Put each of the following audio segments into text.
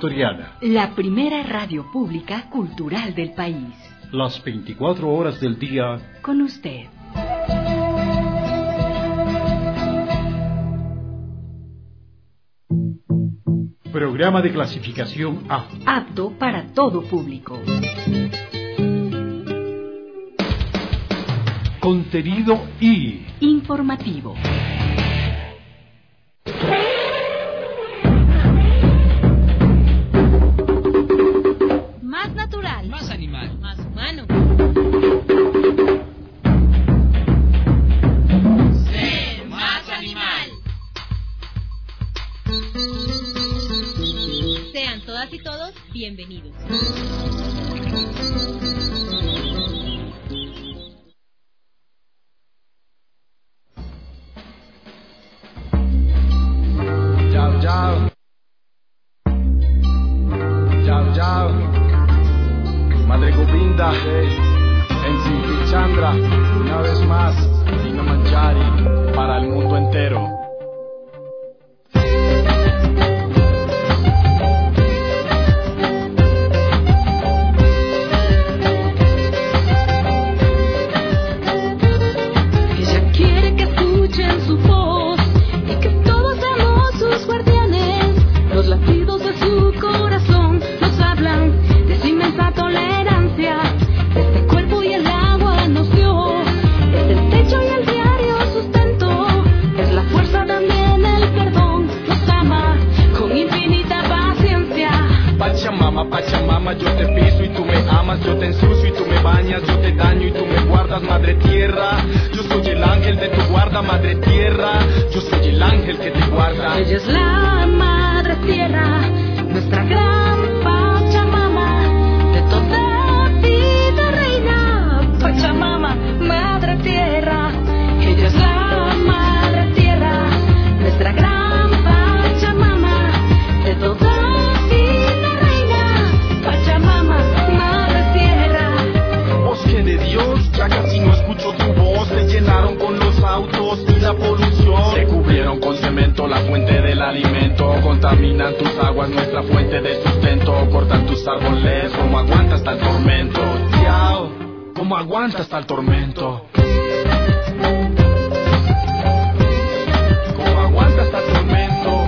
Ecuatoriana. La primera radio pública cultural del país. Las 24 horas del día. Con usted. Programa de clasificación A. Apto para todo público. Contenido I. Informativo. Más natural. Más animal. Más humano. Ser más animal. Sean todas y todos bienvenidos. Yao, yao. Yao, yao. Madre Govinda, MC Chandra, una vez más, Dino Manjari, para el mundo entero. Ella quiere que escuchen su voz y que todos seamos sus guardianes. Los latidos de su corazón nos hablan de su inmensa tolerancia. Este cuerpo y el agua nos dio, es el techo y el diario sustento. Es la fuerza también el perdón, nos ama con infinita paciencia. Pachamama, Pachamama, yo te piso y tú me amas, yo te ensucio y tú me bañas, yo te daño y tú me guardas, Madre Tierra. Yo soy el ángel de tu guarda, Madre Tierra. Yo soy el ángel que te guarda. Ella es la Madre Tierra, nuestra gran Pachamama, de toda vida reina. Pachamama, Madre Tierra. Ella es la Madre Tierra, nuestra gran Pachamama, de toda vida reina. Pachamama, Madre Tierra. Bosque de Dios, ya casi no escucho tu voz. Se llenaron con los autos y la polución. Se cubrieron con cemento la fuente del alimento. Contaminan tus aguas, nuestra fuente de sustento. Cortan tus árboles, ¿cómo aguanta hasta el tormento? Yao, ¿cómo aguanta hasta el tormento? ¿Cómo aguanta hasta el tormento?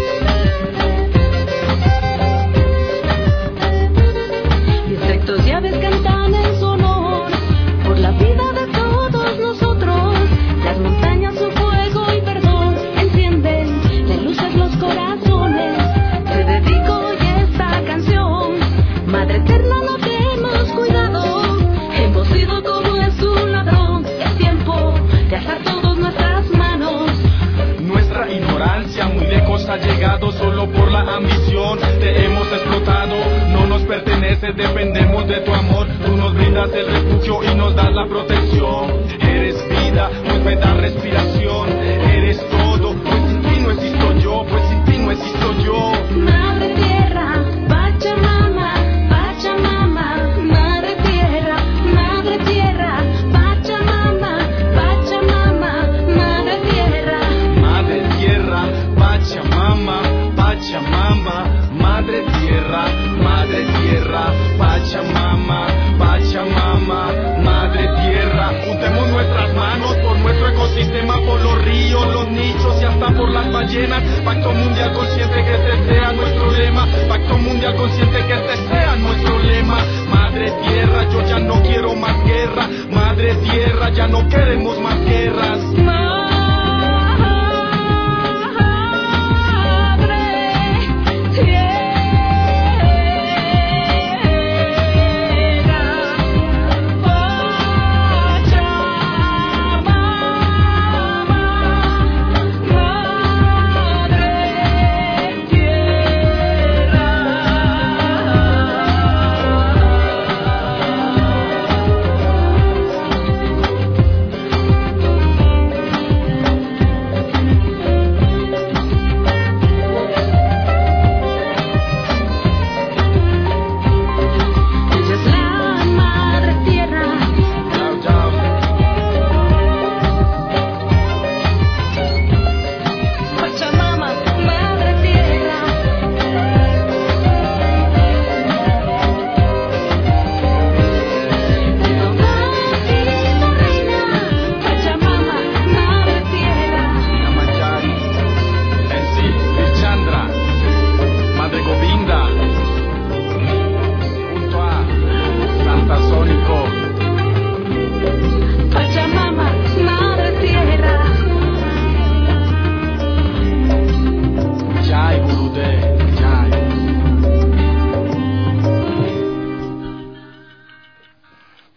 Insectos y aves cantan en su honor por la vida de todos nosotros. Las montañas su fuego y perdón encienden de luces los corazones. Te dedico hoy esta canción, Madre Eterna, no te hemos cuidado. Hemos sido como es un ladrón. Es tiempo de alzar todas nuestras manos. Nuestra ignorancia muy lejos ha llegado solo por la ambición. Te hemos explotado, no nos pertenece, dependemos de tu amor. Tú nos brindas el refugio y nos das la protección. Eres vida, pues me das respiración. Eres todo, pues sin ti no existo yo, pues sin ti no existo yo. Madre Tierra, Pachamama, Pachamama, Madre Tierra, Madre Tierra, Pachamama, Pachamama, Madre Tierra. Madre Tierra, Pachamama, Pachamama, Madre Tierra, Madre Tierra, Pachamama, Pachamama, Madre Tierra. Juntemos nuestras manos por nuestro ecosistema, por los ríos, los nichos y hasta por las ballenas. Pacto mundial consciente que este sea nuestro lema. Pacto mundial consciente que este sea nuestro lema. Madre Tierra, yo ya no quiero más guerra. Madre Tierra, ya no queremos más guerras.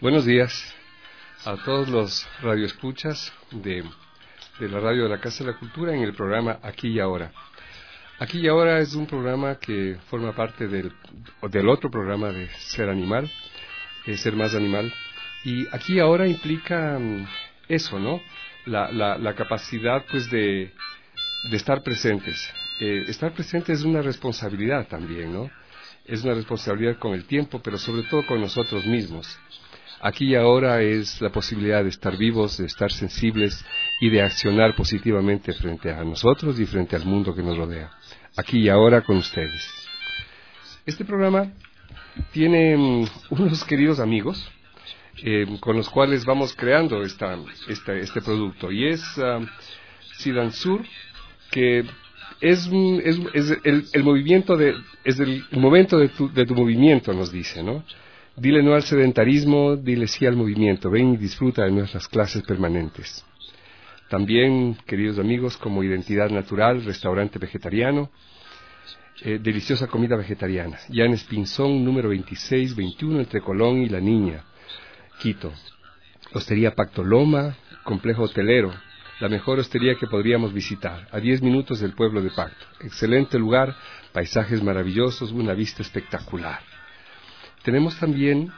Buenos días a todos los radioescuchas de la radio de la Casa de la Cultura en el programa Aquí y Ahora. Aquí y Ahora es un programa que forma parte del otro programa de Ser Animal, Ser Más Animal. Y Aquí y Ahora implica eso, ¿no? La capacidad, pues, de estar presentes. Estar presentes es una responsabilidad también, ¿no? Es una responsabilidad con el tiempo, pero sobre todo con nosotros mismos. Aquí y ahora es la posibilidad de estar vivos, de estar sensibles y de accionar positivamente frente a nosotros y frente al mundo que nos rodea. Aquí y ahora con ustedes. Este programa tiene unos queridos amigos con los cuales vamos creando este producto, y es Sidansur, que es el movimiento es el momento de tu movimiento, nos dice, ¿no? Dile no al sedentarismo, dile sí al movimiento. Ven y disfruta de nuestras clases permanentes. También, queridos amigos, como Identidad Natural, restaurante vegetariano, deliciosa comida vegetariana. Llanes Pinzón, número 2621, entre Colón y La Niña, Quito. Hostería Pacto Loma, complejo hotelero, la mejor hostería que podríamos visitar, a 10 minutos del pueblo de Pacto. Excelente lugar, paisajes maravillosos, una vista espectacular. Tenemos también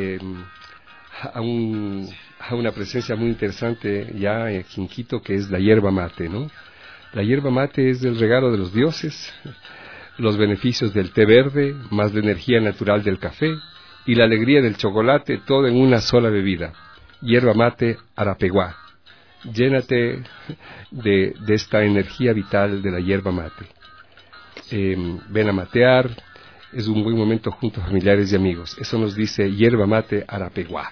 a una presencia muy interesante ya aquí en Quito, que es la yerba mate, ¿no? La yerba mate es el regalo de los dioses, los beneficios del té verde, más la energía natural del café y la alegría del chocolate, todo en una sola bebida. Yerba mate Arapeguá. Llénate de esta energía vital de la yerba mate. Ven a matear. Es un buen momento junto a familiares y amigos. Eso nos dice Yerba Mate Arapeguá.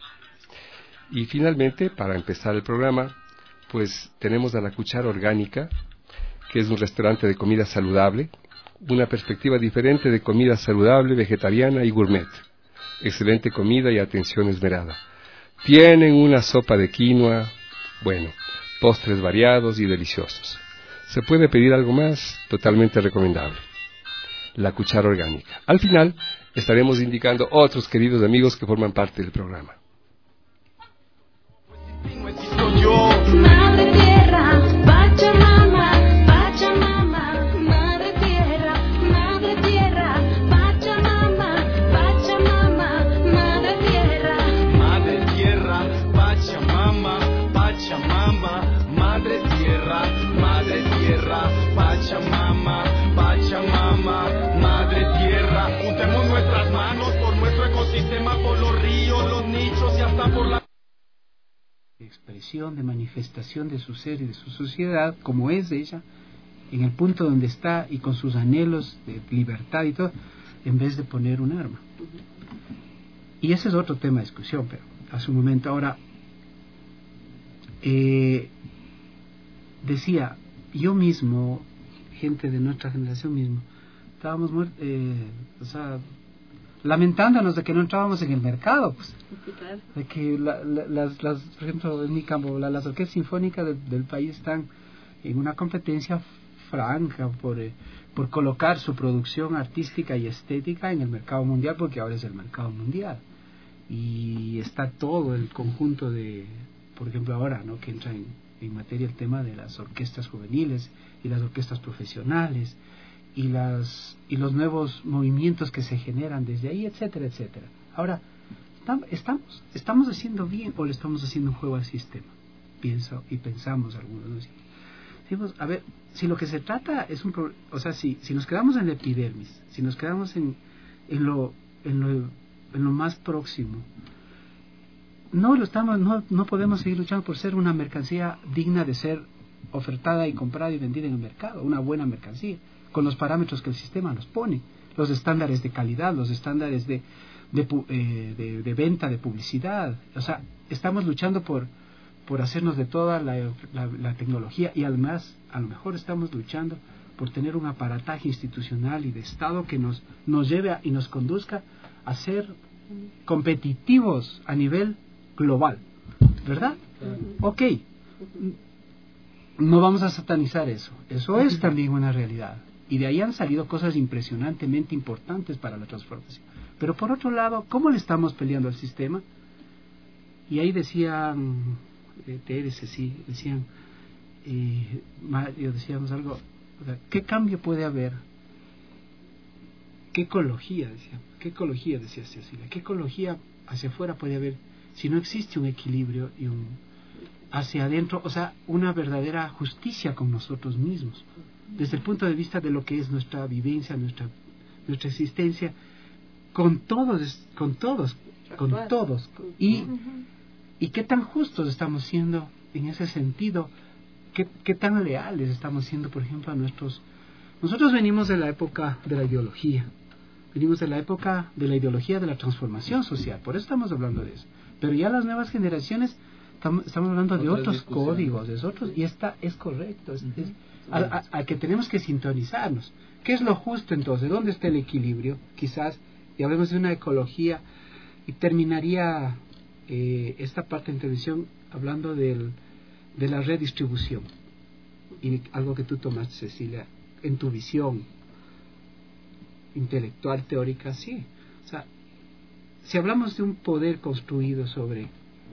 Y finalmente, para empezar el programa, pues tenemos a La Cuchara Orgánica, que es un restaurante de comida saludable, una perspectiva diferente de comida saludable, vegetariana y gourmet. Excelente comida y atención esmerada. Tienen una sopa de quinoa, bueno, postres variados y deliciosos. ¿Se puede pedir algo más? Totalmente recomendable. La Cuchara Orgánica. Al final estaremos indicando otros queridos amigos que forman parte del programa. Madre tierra, Pachamama, Pachamama, madre tierra, Pachamama, Pachamama, madre tierra. Madre tierra, Pachamama, Pachamama, madre tierra, Pachamama, Pachamama, madre tierra. Juntemos nuestras manos por nuestro ecosistema, por los ríos, los nichos y hasta por la expresión de manifestación de su ser y de su sociedad, como es ella, en el punto donde está y con sus anhelos de libertad y todo, en vez de poner un arma. Y ese es otro tema de discusión, pero a su momento. Ahora, decía, yo mismo, gente de nuestra generación mismo, estábamos lamentándonos de que no entrábamos en el mercado, pues, de que por ejemplo, en mi campo, las orquestas sinfónicas del país están en una competencia franca por colocar su producción artística y estética en el mercado mundial, porque ahora es el mercado mundial, y está todo el conjunto de, por ejemplo, ahora, ¿no?, que entra en materia el tema de las orquestas juveniles y las orquestas profesionales y los nuevos movimientos que se generan desde ahí, etcétera, etcétera. Ahora, ¿estamos haciendo bien o le estamos haciendo un juego al sistema? Pensamos algunos, ¿no? Decimos, a ver, si lo que se trata es si nos quedamos en la epidermis, si nos quedamos en lo más próximo, no podemos seguir luchando por ser una mercancía digna de ser ofertada y comprada y vendida en el mercado, una buena mercancía, con los parámetros que el sistema nos pone, los estándares de calidad, los estándares de venta, de publicidad. O sea, estamos luchando por hacernos de toda la tecnología, y además, a lo mejor estamos luchando por tener un aparataje institucional y de Estado que nos lleve y nos conduzca a ser competitivos a nivel global, ¿verdad? Ok, no vamos a satanizar eso es también una realidad, y de ahí han salido cosas impresionantemente importantes para la transformación. Pero por otro lado, ¿cómo le estamos peleando al sistema? Y ahí decían, decían, decíamos algo, o sea, ¿qué cambio puede haber? ¿Qué ecología, decía Cecilia, qué ecología hacia afuera puede haber si no existe un equilibrio y un hacia adentro, o sea, una verdadera justicia con nosotros mismos, desde el punto de vista de lo que es nuestra vivencia, nuestra existencia, con todos, y qué tan justos estamos siendo en ese sentido, qué tan leales estamos siendo, por ejemplo, a nosotros venimos de la época de la ideología, venimos de la época de la ideología de la transformación social, por eso estamos hablando de eso, pero ya las nuevas generaciones estamos hablando de otros códigos, de otros, y esta es correcto, a que tenemos que sintonizarnos. ¿Qué es lo justo entonces? ¿Dónde está el equilibrio? Quizás, y hablemos de una ecología, y terminaría esta parte de intervención hablando de la redistribución, y algo que tú tomaste, Cecilia, en tu visión intelectual, teórica, sí. O sea, si hablamos de un poder construido sobre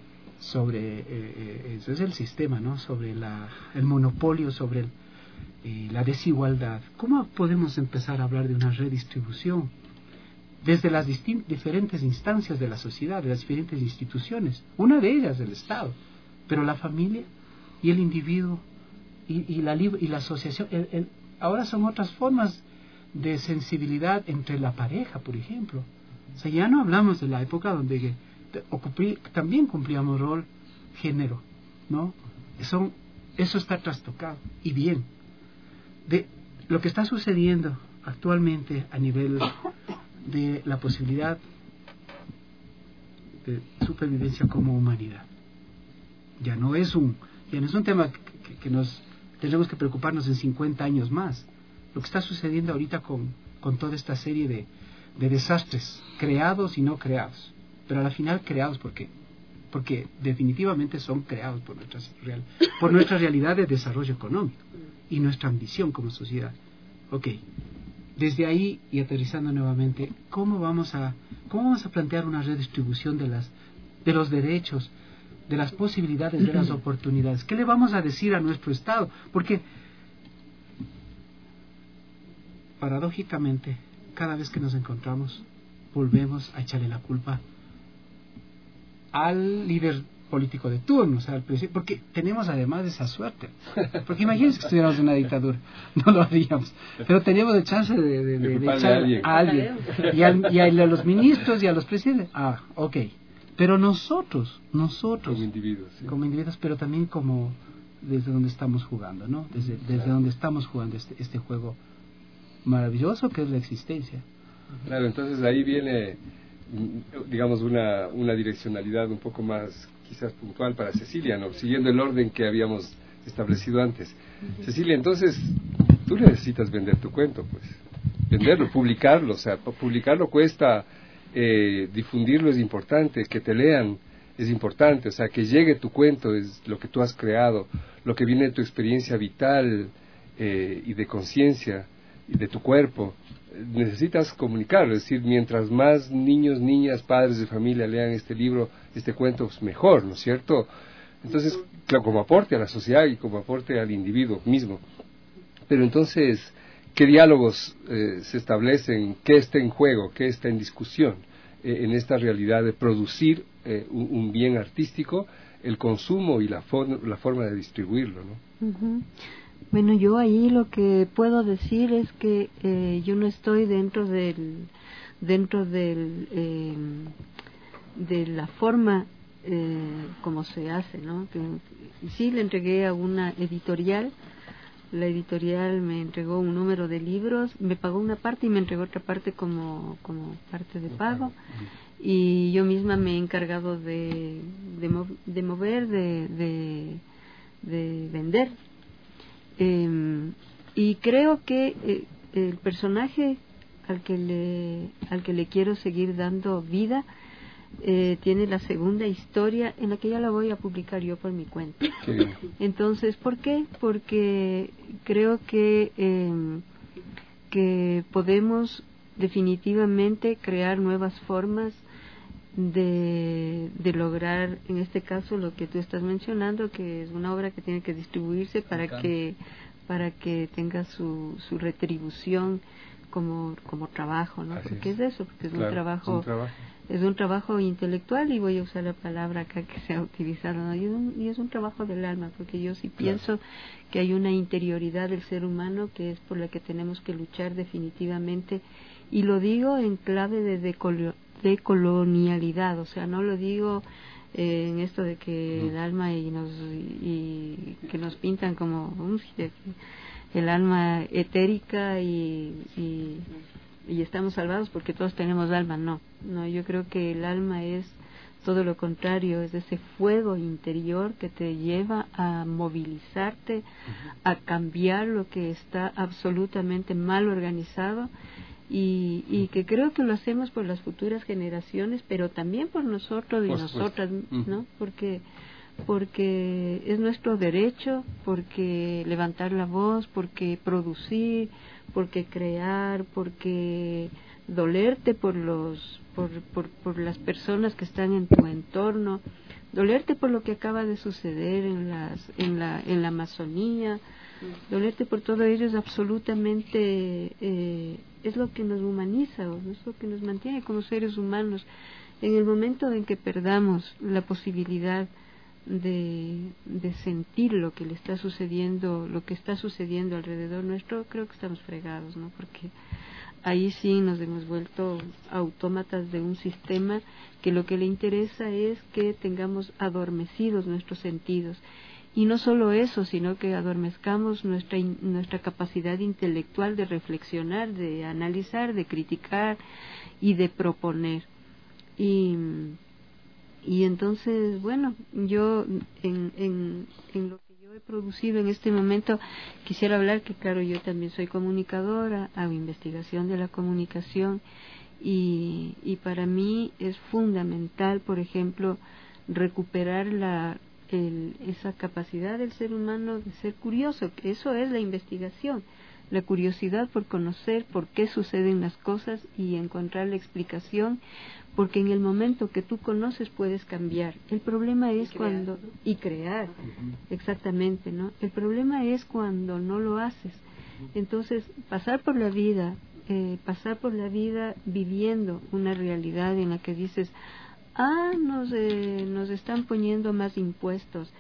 eso es el sistema, ¿no? Sobre el monopolio, sobre la desigualdad. ¿Cómo podemos empezar a hablar de una redistribución desde las diferentes instancias de la sociedad, de las diferentes instituciones? Una de ellas el Estado, pero la familia y el individuo y la asociación. Ahora son otras formas de sensibilidad entre la pareja, por ejemplo. O sea, ya no hablamos de la época donde también cumplíamos rol género, ¿no? Eso está trastocado. Y bien, de lo que está sucediendo actualmente a nivel de la posibilidad de supervivencia como humanidad, ya no es un tema que nos tendremos que preocuparnos en 50 años más. Lo que está sucediendo ahorita con toda esta serie de desastres creados y no creados, pero a la final creados porque definitivamente son creados por nuestra realidad de desarrollo económico y nuestra ambición como sociedad. Desde ahí, y aterrizando nuevamente, ¿cómo vamos a plantear una redistribución de los derechos, de las posibilidades, de las oportunidades? ¿Qué le vamos a decir a nuestro Estado? Porque paradójicamente, cada vez que nos encontramos, volvemos a echarle la culpa al líder político de turno, o sea, al presidente, porque tenemos además esa suerte. Porque imagínense que estuviéramos en una dictadura, no lo haríamos, pero teníamos la chance de echar a alguien, y a los ministros y a los presidentes. Pero nosotros como individuos, pero también como desde donde estamos jugando, ¿no? Desde donde estamos jugando este juego maravilloso que es la existencia. Claro, entonces ahí viene, digamos, una direccionalidad un poco más quizás puntual para Cecilia, ¿no? Siguiendo el orden que habíamos establecido antes. Cecilia, entonces tú necesitas vender tu cuento, pues, venderlo, publicarlo, o sea, publicarlo cuesta, difundirlo es importante, que te lean es importante, o sea, que llegue tu cuento es lo que tú has creado, lo que viene de tu experiencia vital y de conciencia y de tu cuerpo. Necesitas comunicarlo, es decir, mientras más niños, niñas, padres de familia lean este libro, este cuento, pues mejor, ¿no es cierto? Entonces, claro, como aporte a la sociedad y como aporte al individuo mismo. Pero entonces, ¿qué diálogos se establecen? ¿Qué está en juego? ¿Qué está en discusión en esta realidad de producir un bien artístico, el consumo y la forma de distribuirlo, ¿no? Uh-huh. Bueno, yo ahí lo que puedo decir es que yo no estoy dentro de la forma como se hace, ¿no? Que sí le entregué a una editorial, la editorial me entregó un número de libros, me pagó una parte y me entregó otra parte como parte de pago, y yo misma me he encargado de mover, de vender. Y creo que el personaje al que le quiero seguir dando vida tiene la segunda historia en la que ya la voy a publicar yo por mi cuenta. Entonces, ¿por qué? Porque creo que podemos definitivamente crear nuevas formas de lograr, en este caso, lo que tú estás mencionando, que es una obra que tiene que distribuirse para que tenga su retribución como trabajo, ¿no? Así porque es eso, porque es, claro, es un trabajo intelectual, y voy a usar la palabra acá que se ha utilizado, ¿no? y es un trabajo del alma, porque yo sí pienso que hay una interioridad del ser humano que es por la que tenemos que luchar definitivamente, y lo digo en clave de decolonialidad, o sea, no lo digo en esto de que el alma y que nos pintan como el alma etérica y estamos salvados porque todos tenemos alma. No, yo creo que el alma es todo lo contrario, es ese fuego interior que te lleva a movilizarte, a cambiar lo que está absolutamente mal organizado, y que creo que lo hacemos por las futuras generaciones, pero también por nosotros y nosotras, ¿no? Porque es nuestro derecho, porque levantar la voz, porque producir, porque crear, porque dolerte por las personas que están en tu entorno, dolerte por lo que acaba de suceder en la Amazonía, dolerte por todo ello es absolutamente es lo que nos humaniza, es lo que nos mantiene como seres humanos. En el momento en que perdamos la posibilidad de sentir lo que le está sucediendo, lo que está sucediendo alrededor nuestro, creo que estamos fregados, ¿no? Porque ahí sí nos hemos vuelto autómatas de un sistema que lo que le interesa es que tengamos adormecidos nuestros sentidos. Y no solo eso, sino que adormezcamos nuestra capacidad intelectual de reflexionar, de analizar, de criticar y de proponer. Y entonces, bueno, yo en lo que yo he producido en este momento quisiera hablar que, claro, yo también soy comunicadora, hago investigación de la comunicación, y para mí es fundamental, por ejemplo, recuperar esa capacidad del ser humano de ser curioso, que eso es la investigación, la curiosidad por conocer por qué suceden las cosas y encontrar la explicación, porque en el momento que tú conoces puedes cambiar. El problema es cuando crear, exactamente, ¿no? El problema es cuando no lo haces. Entonces, pasar por la vida viviendo una realidad en la que dices, nos están poniendo más impuestos,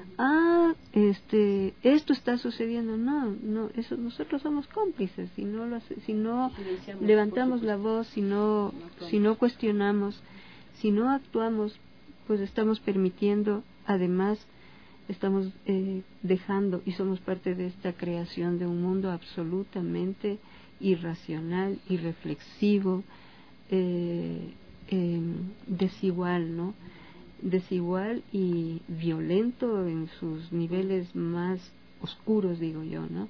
esto está sucediendo. No, eso, nosotros somos cómplices si no levantamos la voz, si no cuestionamos, si no actuamos, pues estamos permitiendo, además estamos dejando, y somos parte de esta creación de un mundo absolutamente irracional, irreflexivo, desigual, ¿no? Desigual y violento en sus niveles más oscuros, digo yo, ¿no?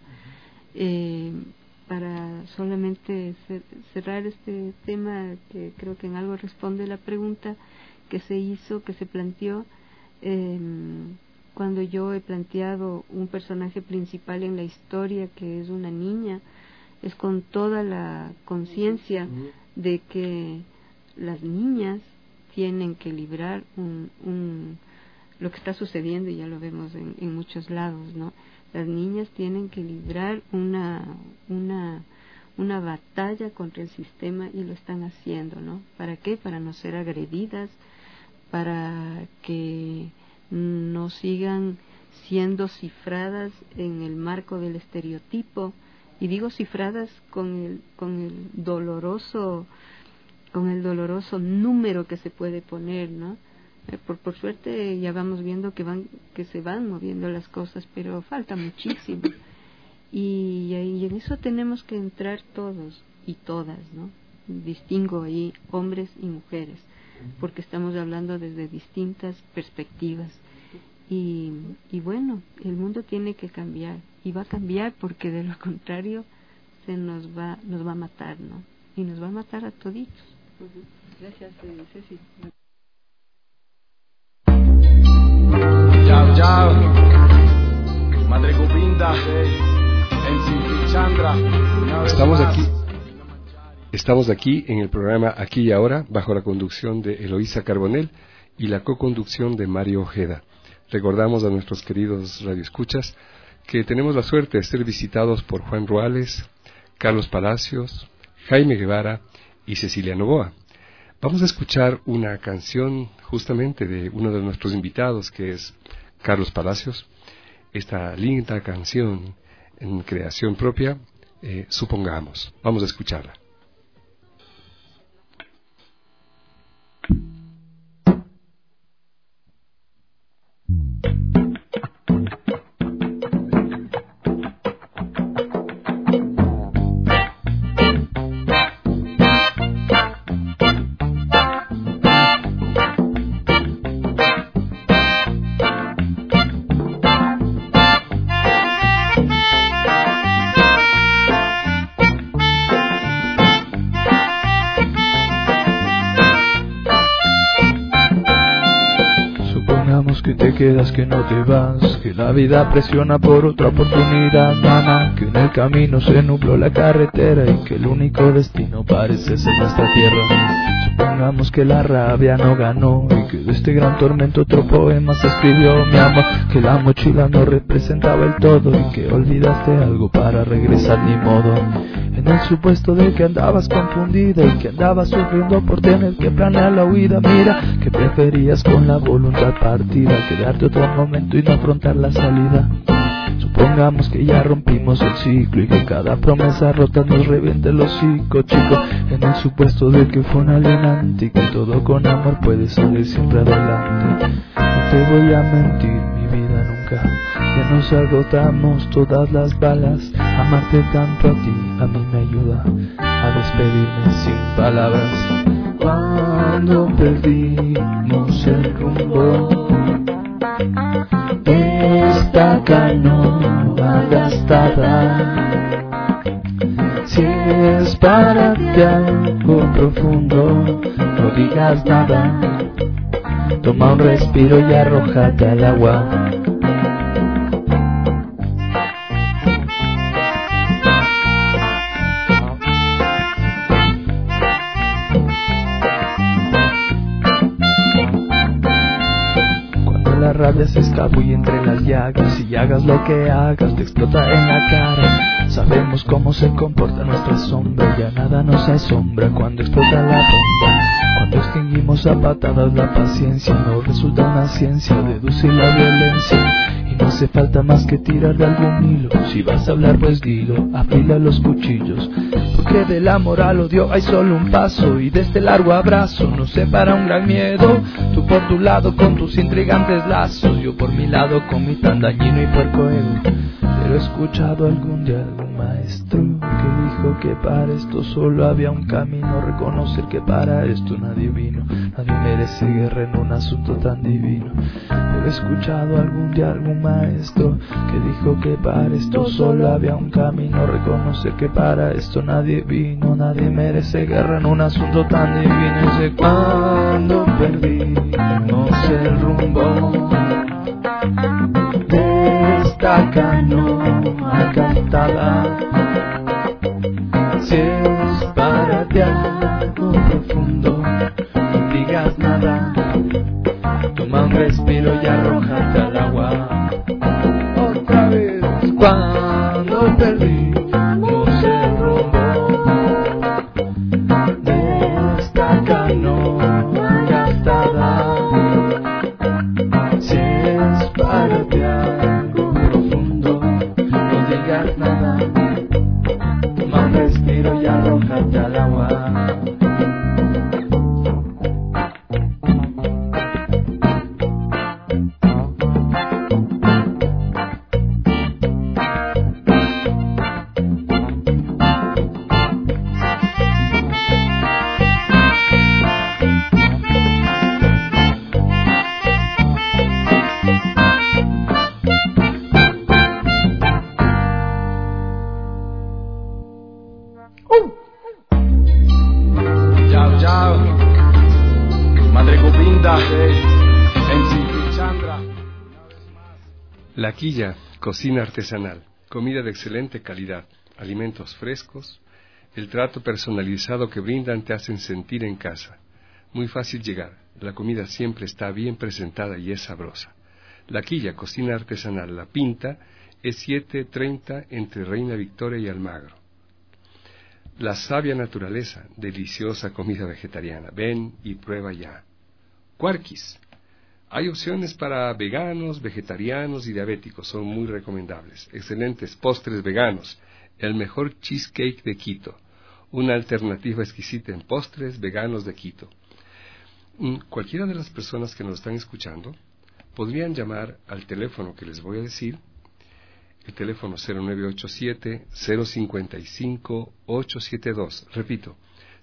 Para solamente cerrar este tema, que creo que en algo responde la pregunta que se planteó, cuando yo he planteado un personaje principal en la historia que es una niña, es con toda la conciencia de que las niñas tienen que librar lo que está sucediendo, y ya lo vemos en muchos lados, ¿no? Las niñas tienen que librar una batalla contra el sistema, y lo están haciendo, ¿no? ¿Para qué? Para no ser agredidas, para que no sigan siendo cifradas en el marco del estereotipo, y digo cifradas con el doloroso número que se puede poner, ¿no? Por suerte ya vamos viendo que se van moviendo las cosas, pero falta muchísimo, y en eso tenemos que entrar todos y todas, ¿no? Distingo ahí hombres y mujeres, porque estamos hablando desde distintas perspectivas, y bueno, el mundo tiene que cambiar, y va a cambiar, porque de lo contrario nos va a matar, ¿no? Y nos va a matar a toditos. Gracias, Ceci. Yao, Madre Govinda, MC Chandra. Estamos aquí en el programa Aquí y Ahora, bajo la conducción de Eloísa Carbonell y la coconducción de Mario Ojeda. Recordamos a nuestros queridos radioescuchas que tenemos la suerte de ser visitados por Juan Ruales, Carlos Palacios, Jaime Guevara y Cecilia Novoa. Vamos a escuchar una canción justamente de uno de nuestros invitados, que es Carlos Palacios. Esta linda canción en creación propia, Supongamos. Vamos a escucharla. Quedas, que no te vas, que la vida presiona por otra oportunidad, mamá, que en el camino se nubló la carretera y que el único destino parece ser nuestra tierra. Supongamos que la rabia no ganó y que de este gran tormento otro poema se escribió, mi amor, que la mochila no representaba el todo y que olvidaste algo para regresar, ni modo. En el supuesto de que andabas confundida y que andabas sufriendo por tener que planear la huida, mira, que preferías con la voluntad partida quedarte otro momento y no afrontar la salida. Supongamos que ya rompimos el ciclo y que cada promesa rota nos reviente el hocico, chico. En el supuesto de que fue un alienante y que todo con amor puede salir siempre adelante. No te voy a mentir, mi vida, nunca, que nos agotamos todas las balas. Amarte tanto a ti, a mí me ayuda a despedirme sin palabras. Cuando perdimos el rumbo, esta canoa gastada, si es para ti algo profundo, no digas nada, toma un respiro y arrójate al agua. La rabia se escabulle entre las llagas y hagas lo que hagas te explota en la cara. Sabemos cómo se comporta nuestra sombra, ya nada nos asombra cuando explota la bomba. Cuando extinguimos a patadas la paciencia, no resulta una ciencia deducir la violencia. Y no hace falta más que tirar de algún hilo, si vas a hablar pues dilo, afila los cuchillos. Porque del amor al odio hay solo un paso y de este largo abrazo nos separa un gran miedo. Tú por tu lado con tus intrigantes lazos, yo por mi lado con mi tan dañino y puerco ego. Pero he escuchado algún día algún maestro que dijo que para esto solo había un camino, reconocer que para esto nadie vino, nadie merece guerra en un asunto tan divino. Pero he escuchado algún día algún maestro que dijo que para esto solo había un camino, reconocer que para esto nadie vino, nadie merece guerra en un asunto tan divino. Y sé cuando perdimos el rumbo de esta canoa gastada, si es para ti algo profundo, no digas nada, toma un respiro y arrójate al agua. Otra vez, cuando perdimos el rumbo de esta canoa gastada, si es para ti algo profundo, no digas nada, toma un respiro y arrójate al agua. La Quilla, cocina artesanal, comida de excelente calidad, alimentos frescos, El trato personalizado que brindan te hacen sentir en casa. Muy fácil llegar. La comida siempre está bien presentada y es sabrosa. La Quilla, cocina artesanal La Pinta, es 7:30 entre Reina Victoria y Almagro. La Sabia Naturaleza, deliciosa comida vegetariana. Ven y prueba ya. Cuarquis. Hay opciones para veganos, vegetarianos y diabéticos. Son muy recomendables. Excelentes postres veganos. El mejor cheesecake de Quito. Una alternativa exquisita en postres veganos de Quito. Cualquiera de las personas que nos están escuchando podrían llamar al teléfono que les voy a decir, el teléfono 0987-055-872. Repito,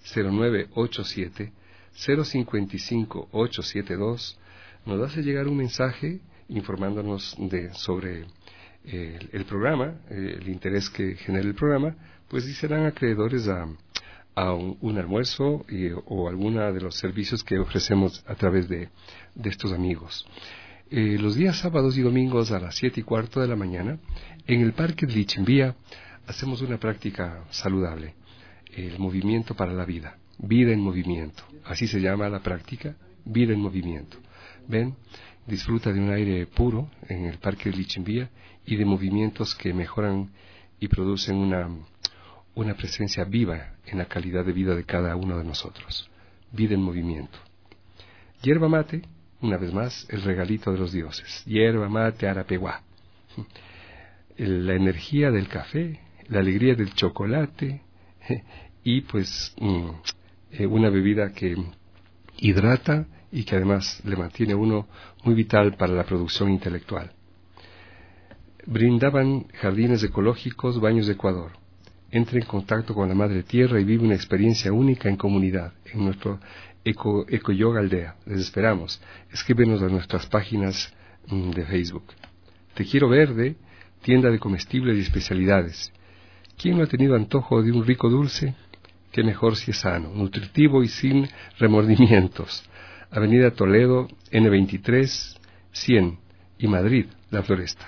0987-055-872. Nos hace llegar un mensaje informándonos sobre el programa, el interés que genera el programa, pues y serán acreedores a un almuerzo o alguna de los servicios que ofrecemos a través de estos amigos. Los días sábados y domingos a las 7:15 de la mañana, en el Parque de Lichimbía, hacemos una práctica saludable, el movimiento para la vida, vida en movimiento. Así se llama la práctica, vida en movimiento. Ven, disfruta de un aire puro en el Parque de Lichimbía y de movimientos que mejoran y producen una presencia viva en la calidad de vida de cada uno de nosotros. Vida en movimiento. Hierba mate, una vez más, el regalito de los dioses. Hierba mate arapeguá. La energía del café, la alegría del chocolate y pues una bebida que hidrata y que además le mantiene a uno muy vital para la producción intelectual. Brindaban jardines ecológicos, Baños de Ecuador. Entre en contacto con la Madre Tierra y vive una experiencia única en comunidad, en nuestro Eco Yoga Aldea. Les esperamos. Escríbenos a nuestras páginas de Facebook. Te Quiero Verde, tienda de comestibles y especialidades. ¿Quién no ha tenido antojo de un rico dulce? Qué mejor si es sano, nutritivo y sin remordimientos. Avenida Toledo, N23, 100 y Madrid, La Floresta.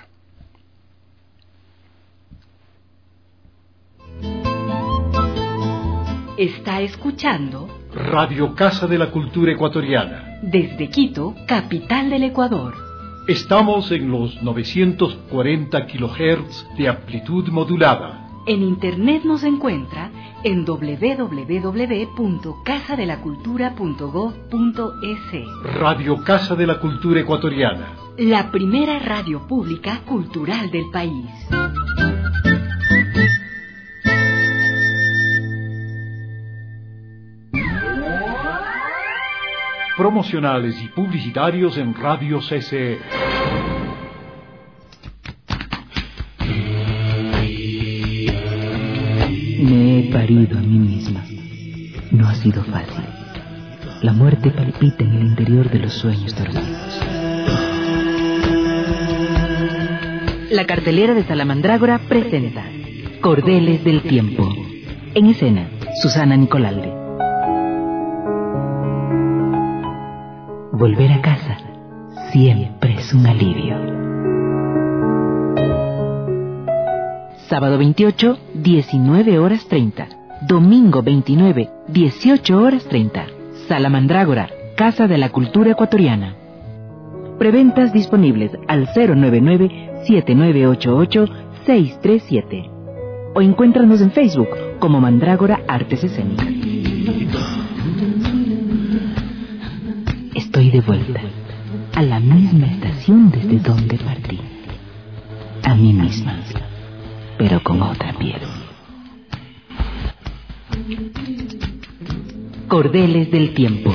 Está escuchando Radio Casa de la Cultura Ecuatoriana. Desde Quito, capital del Ecuador. Estamos en los 940 kHz de amplitud modulada. En internet nos encuentra en www.casadelacultura.gov.es. Radio Casa de la Cultura Ecuatoriana. La primera radio pública cultural del país. Promocionales y publicitarios en Radio CCE. Me he parido a mí misma. No ha sido fácil. La muerte palpita en el interior de los sueños dormidos. La cartelera de Salamandrágora presenta Cordeles del Tiempo. En escena, Susana Nicolalde. Volver a casa siempre es un alivio. Sábado 28, 19:30. Domingo 29, 18:30. Salamandrágora, Casa de la Cultura Ecuatoriana. Preventas disponibles al 099-7988-637. O encuéntranos en Facebook como Mandrágora Artes Escénicas. Estoy de vuelta a la misma estación desde donde partí. A mí misma, pero con otra piel. Cordeles del Tiempo.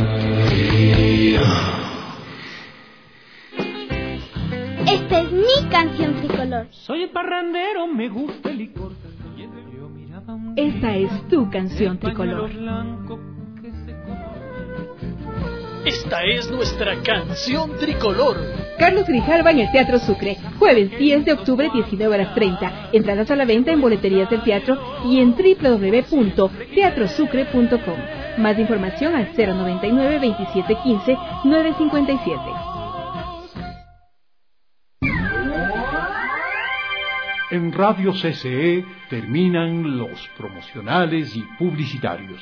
Esta es mi canción tricolor. Soy parrandero, me gusta el licor. Esta es tu canción tricolor. Esta es nuestra canción tricolor. Carlos Grijalva en el Teatro Sucre. Jueves 10 de octubre, 19:30. Entradas a la venta en boleterías del teatro y en www.teatrosucre.com. Más información al 099-2715-957. En Radio CCE terminan los promocionales y publicitarios.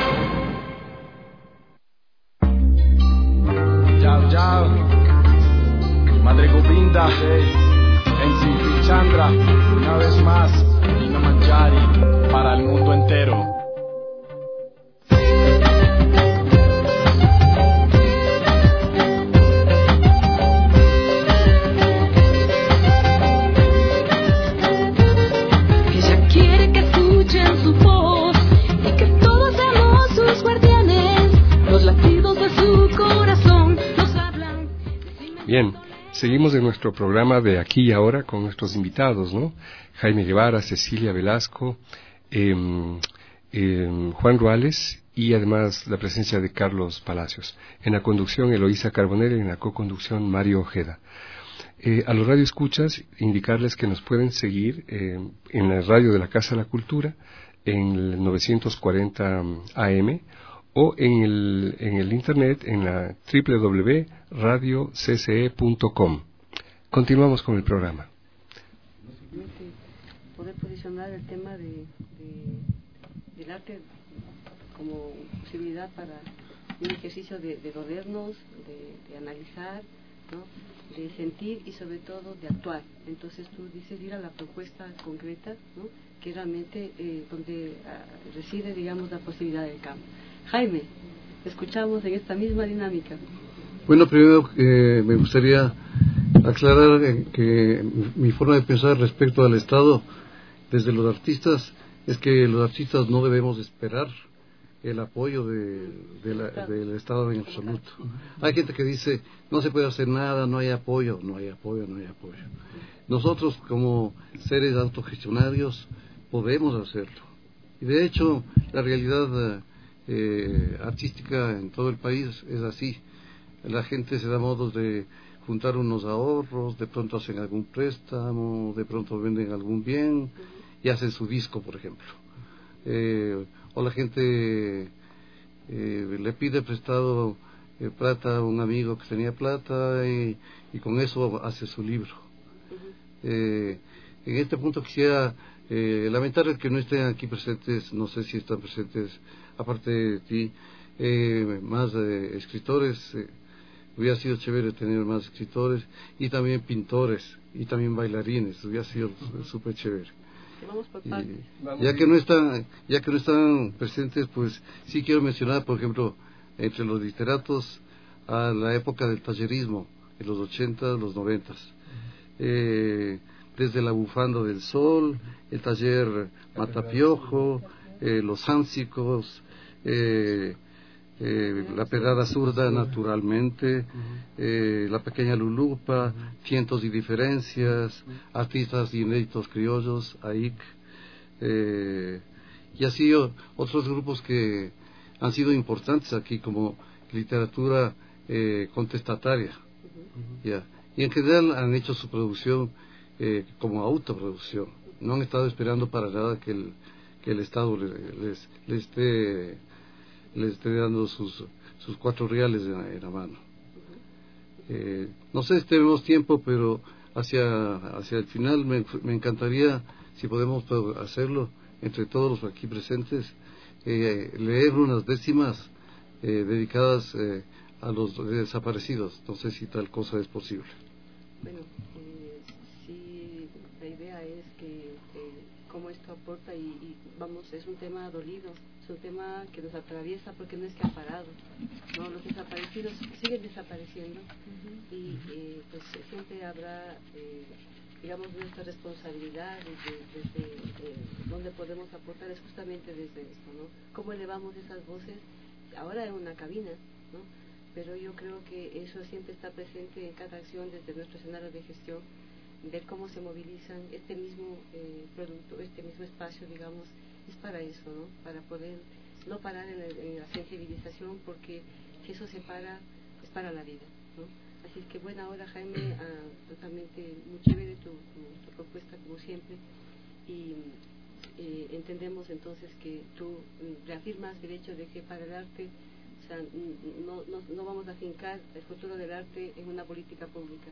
Yao, yao. Madre Govinda, MC Chandra, una vez más, Nina Manjari, para el mundo entero. Bien, seguimos en nuestro programa de Aquí y Ahora con nuestros invitados, ¿no? Jaime Guevara, Cecilia Velasco, Juan Ruales y además la presencia de Carlos Palacios. En la conducción Eloísa Carbonell y en la co-conducción Mario Ojeda. A los radioescuchas, indicarles que nos pueden seguir en la radio de la Casa de la Cultura, en el 940 AM, o en el internet en la www.radiocce.com. Continuamos con el programa. Poder posicionar el tema del arte como posibilidad para un ejercicio de dolernos, de analizar, ¿no? De sentir y sobre todo de actuar. Entonces tú dices ir a la propuesta concreta, ¿no? Que realmente donde reside, digamos, la posibilidad del cambio. Jaime, escuchamos en esta misma dinámica. Bueno, primero me gustaría aclarar que mi forma de pensar respecto al Estado desde los artistas es que los artistas no debemos esperar el apoyo del Estado en absoluto. Hay gente que dice no se puede hacer nada, no hay apoyo. Nosotros como seres autogestionarios podemos hacerlo. Y de hecho la realidad artística en todo el país es así. La gente se da modos de juntar unos ahorros, de pronto hacen algún préstamo, de pronto venden algún bien y hacen su disco, por ejemplo. O la gente le pide prestado plata a un amigo que tenía plata y con eso hace su libro. En este punto quisiera lamentar que no estén aquí presentes, no sé si están presentes aparte de ti, más escritores. Hubiera sido chévere tener más escritores y también pintores y también bailarines, hubiera sido súper chévere. Ya que no están presentes, pues sí quiero mencionar, por ejemplo, entre los literatos a la época del tallerismo, en los 80, los 90. Desde la Bufanda del Sol, el taller Matapiojo, los Ánsicos, la Pedrada Zurda, naturalmente, la Pequeña Lulupa, Cientos y Diferencias, Artistas Inéditos Criollos, AIC, y así otros grupos que han sido importantes aquí, como literatura contestataria, ¿ya? Y en general han hecho su producción como autoproducción, no han estado esperando para nada que el Estado les esté dando sus 4 reales en la mano. No sé si tenemos tiempo, pero hacia el final me encantaría, si podemos hacerlo entre todos los aquí presentes, leer unas décimas dedicadas a los desaparecidos. No sé si tal cosa es posible. Bueno, sí, la idea es que cómo esto aporta y vamos, es un tema dolido, es un tema que nos atraviesa porque no es que ha parado, ¿no? Los desaparecidos siguen desapareciendo y pues siempre habrá, digamos, nuestra responsabilidad desde donde podemos aportar es justamente desde esto, ¿no? Cómo elevamos esas voces ahora en una cabina, ¿no? Pero yo creo que eso siempre está presente en cada acción desde nuestro escenario de gestión, ver cómo se movilizan este mismo producto, este mismo espacio, digamos, es para eso, ¿no? Para poder no parar en la sensibilización, porque si eso se para, es para la vida, ¿no? Así es que buena hora, Jaime, totalmente muy chévere tu propuesta como siempre, y entendemos entonces que tú reafirmas el hecho de que para el arte, o sea, no vamos a fincar el futuro del arte en una política pública,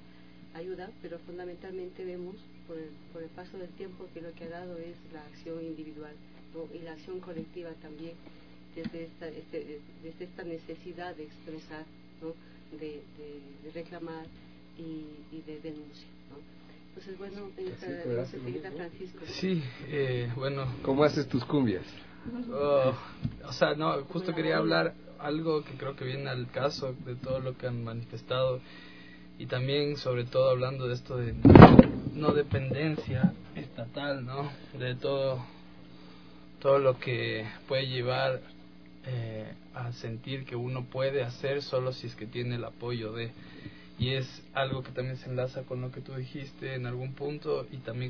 ayuda, pero fundamentalmente vemos por el paso del tiempo que lo que ha dado es la acción individual, ¿no? Y la acción colectiva también, desde esta necesidad de expresar, ¿no? de reclamar y de denuncia, ¿no? Entonces, bueno, Francisco. Sí, bueno. ¿Cómo haces tus cumbias? O sea, no, justo quería hablar algo que creo que viene al caso de todo lo que han manifestado, y también sobre todo hablando de esto de no dependencia estatal, ¿no? De todo lo que puede llevar a sentir que uno puede hacer solo si es que tiene el apoyo de, y es algo que también se enlaza con lo que tú dijiste en algún punto, y también